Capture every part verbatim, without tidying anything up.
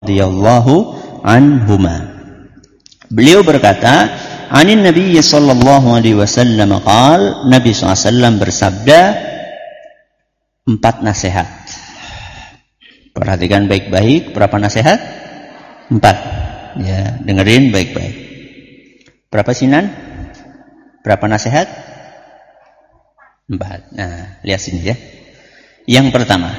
radhiyallahu anhuma. Beliau berkata, anin Nabi sallallahu alaihi wasallam qaal, Nabi sallallahu alaihi wasallam bersabda, empat nasihat. Perhatikan baik-baik, berapa nasihat? Empat. Ya, dengerin baik-baik. Berapa sinan? Berapa nasihat? Empat. Nah, lihat sini ya. Yang pertama,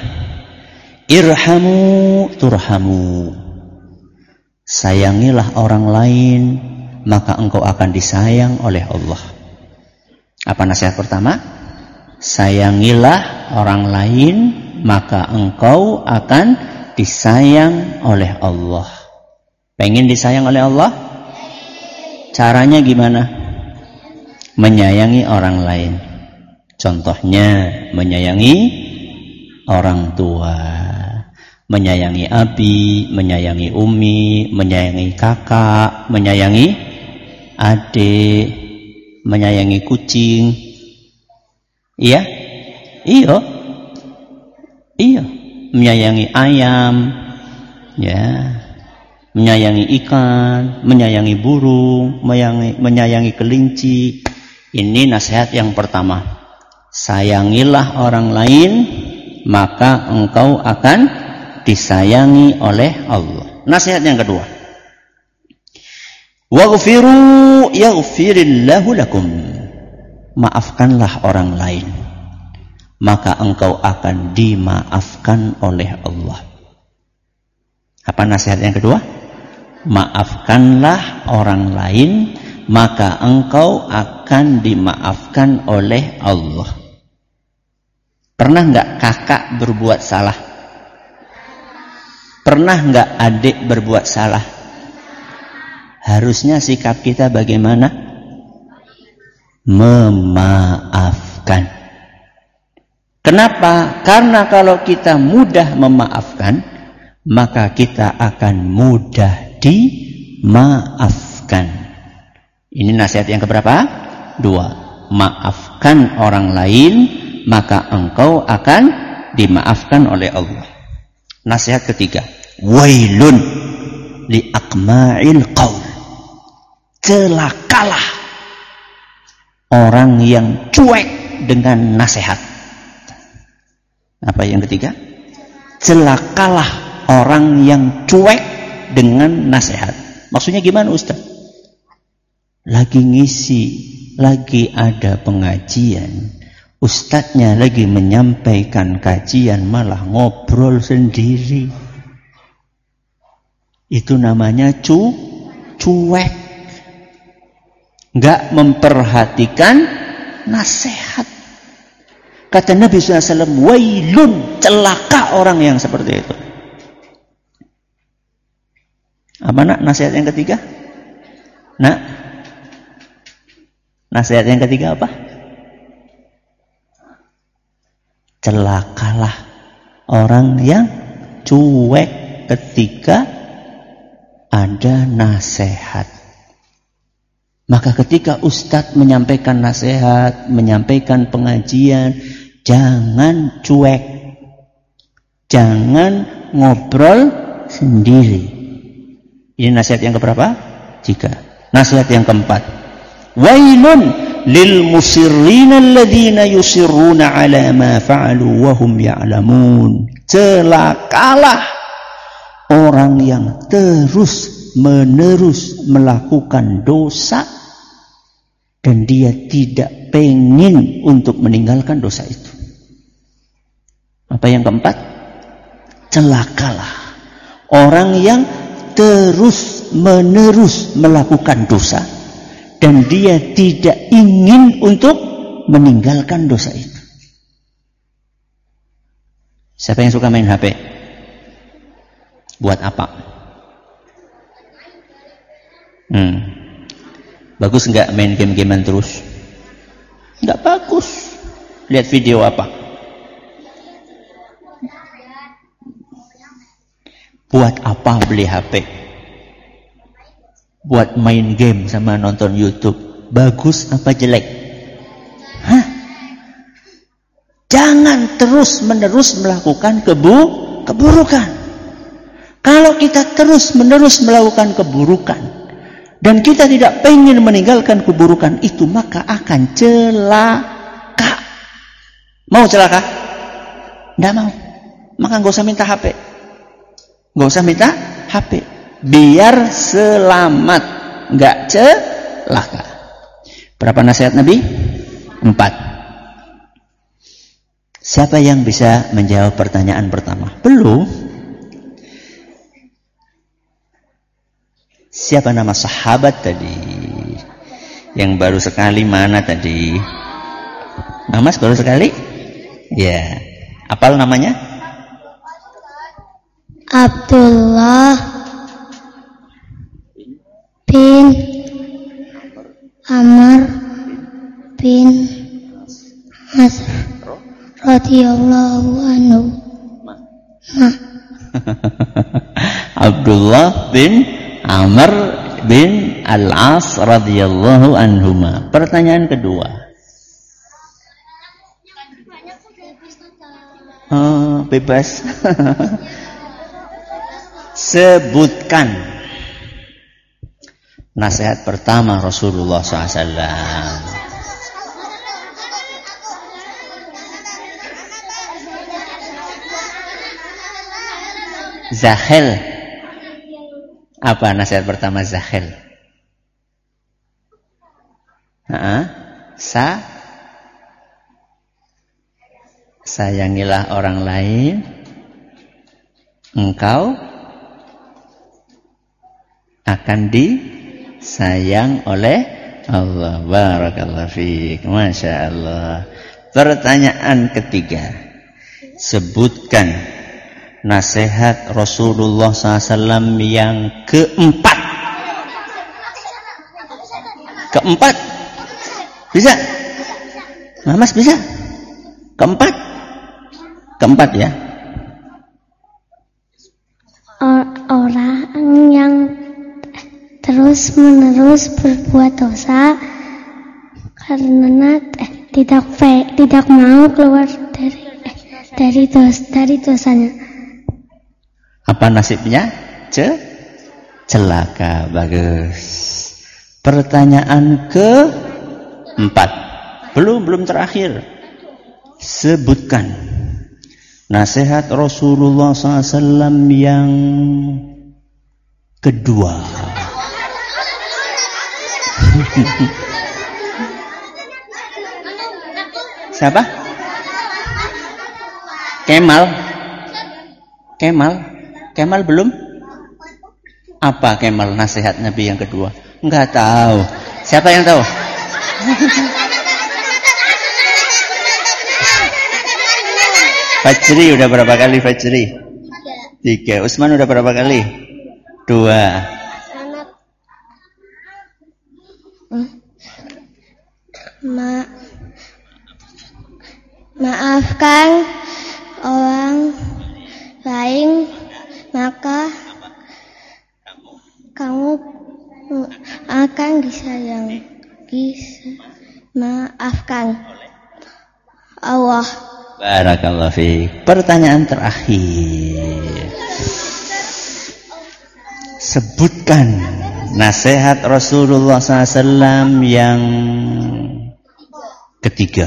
irhamu turhamu. Sayangilah orang lain, maka engkau akan disayang oleh Allah. Apa nasihat pertama? Sayangilah orang lain, maka engkau akan disayang oleh Allah. Pengen disayang oleh Allah? Caranya gimana? Menyayangi orang lain. Contohnya, menyayangi orang tua, menyayangi abi, menyayangi umi, menyayangi kakak, menyayangi adik, menyayangi kucing. Iya? Iya. Iya. Menyayangi ayam, ya. Menyayangi ikan, menyayangi burung, menyayangi, menyayangi kelinci. Ini nasihat yang pertama. Sayangilah orang lain, maka engkau akan disayangi oleh Allah. Nasihat yang kedua, waghfiru yaghfirillahu lakum. Maafkanlah orang lain, maka engkau akan dimaafkan oleh Allah. Apa nasihat yang kedua? Maafkanlah orang lain, maka engkau akan dimaafkan oleh Allah. Pernah enggak kakak berbuat salah? Pernah enggak adik berbuat salah? Harusnya sikap kita bagaimana? Memaafkan. Kenapa? Karena kalau kita mudah memaafkan, maka kita akan mudah dimaafkan. Ini nasihat yang keberapa? Dua. Maafkan orang lain, maka engkau akan dimaafkan oleh Allah. Nasihat ketiga, wailun li akma'il qaul. Celakalah orang yang cuek dengan nasihat. Apa yang ketiga? Celakalah orang yang cuek dengan nasihat. Maksudnya gimana, Ustaz? Lagi ngisi, lagi ada pengajian, ustadznya lagi menyampaikan kajian, malah ngobrol sendiri. Itu namanya cu, cuek. Nggak memperhatikan nasihat. Kata Nabi shallallahu alaihi wasallam, wailun, celaka orang yang seperti itu. Apa nak nasihat yang ketiga? Nak, nasihat yang ketiga apa? Celakalah orang yang cuek ketika ada nasihat. Maka ketika ustadz menyampaikan nasihat, menyampaikan pengajian, jangan cuek. Jangan ngobrol sendiri. Ini nasihat yang keberapa? Tiga. Nasihat yang keempat, wailun lil musirrina alladhina yusirruna ala ma fa'alu wa hum ya'lamun. Celakalah orang yang terus menerus melakukan dosa dan dia tidak pengen untuk meninggalkan dosa itu. Apa yang keempat? Celakalah orang yang terus menerus melakukan dosa dan dia tidak ingin untuk meninggalkan dosa itu. Siapa yang suka main H P? Buat apa? Hmm. Bagus enggak main game-gamean terus? Enggak bagus. Lihat video apa? Buat apa beli H P? Buat main game sama nonton YouTube. Bagus apa jelek? Hah? Jangan terus menerus melakukan kebu keburukan. Kalau kita terus-menerus melakukan keburukan dan kita tidak pengen meninggalkan keburukan itu, maka akan celaka. Mau celaka? Tidak mau. Maka nggak usah minta H P. Nggak usah minta H P. Biar selamat, nggak celaka. Berapa nasihat Nabi? Empat. Siapa yang bisa menjawab pertanyaan pertama? Belum. Siapa nama sahabat tadi? Yang baru sekali mana tadi? Mas baru sekali? Ya. Apal namanya? Abdullah bin Amr bin As radhiyallahu anhu. Nah. Abdullah bin Amr bin Al-As radhiyallahu anhuma. Pertanyaan kedua. Oh, bebas. Sebutkan nasihat pertama Rasulullah shallallahu alaihi wasallam. Zahil. Apa nasihat pertama Zahil? Nah, sa sayangilah orang lain, engkau akan disayang oleh Allah. Barakallahu fiik. Masya Allah. Pertanyaan ketiga. Sebutkan nasihat Rasulullah shallallahu alaihi wasallam yang keempat. Keempat. Bisa? Nah, Mas bisa? Keempat? Keempat ya? Orang yang terus menerus berbuat dosa karena eh, tidak tidak mau keluar dari eh, dari dos dari dosanya. Apa nasibnya? Ce celaka. Bagus. Pertanyaan keempat. Belum belum terakhir. Sebutkan nasihat Rasulullah shallallahu alaihi wasallam yang kedua. Siapa? Kemal. Kemal. Kemal belum? Apa Kemal nasihat Nabi yang kedua? Enggak tahu. Siapa yang tahu? Fajri udah berapa kali Fajri? Tiga. Usman udah berapa kali? Dua. Ma maafkan orang lain, maka kamu akan disayangi. Maafkan Allah. Barakallahu fiik. Pertanyaan terakhir. Sebutkan nasihat Rasulullah shallallahu alaihi wasallam yang ketiga.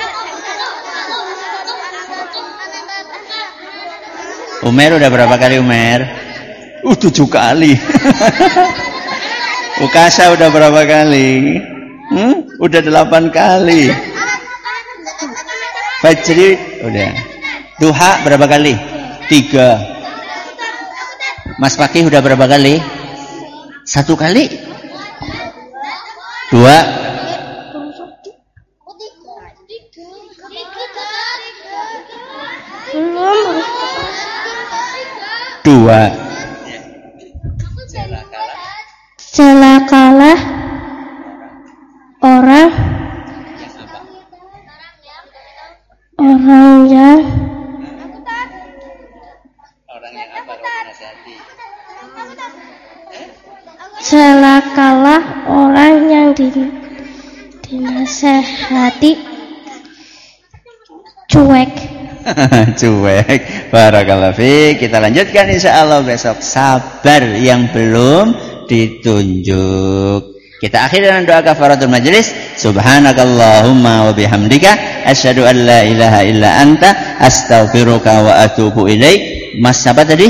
Umer udah berapa kali Umer? Uh tujuh kali. Ukasa udah berapa kali? Hmm? Udah delapan kali. Fajri udah. Duha berapa kali? Tiga. Mas Fakih udah berapa kali? Satu kali? Dua? Dua. Celakalah orang orang yang orang yang apa kalau dinasihati? Celakalah orang yang dinasehati cuek. Cuek. Barakallahu fiik. Kita lanjutkan insyaallah besok. Sabar yang belum ditunjuk. Kita akhiri dengan doa kafaratul majelis. Subhanakallahumma wa bihamdika asyhadu an la ilaha illa anta astaghfiruka wa atubu ilaik. Mas siapa tadi?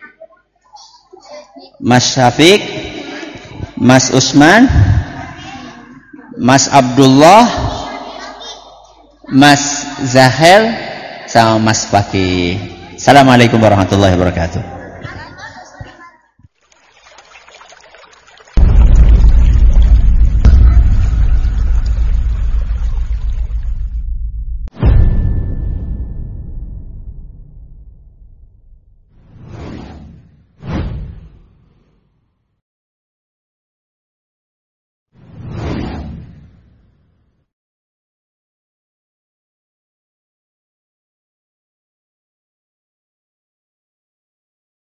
Mas Syafiq, Mas Usman, Mas Abdullah, Mas Zahel, sama Mas Fakih. Assalamualaikum warahmatullahi wabarakatuh.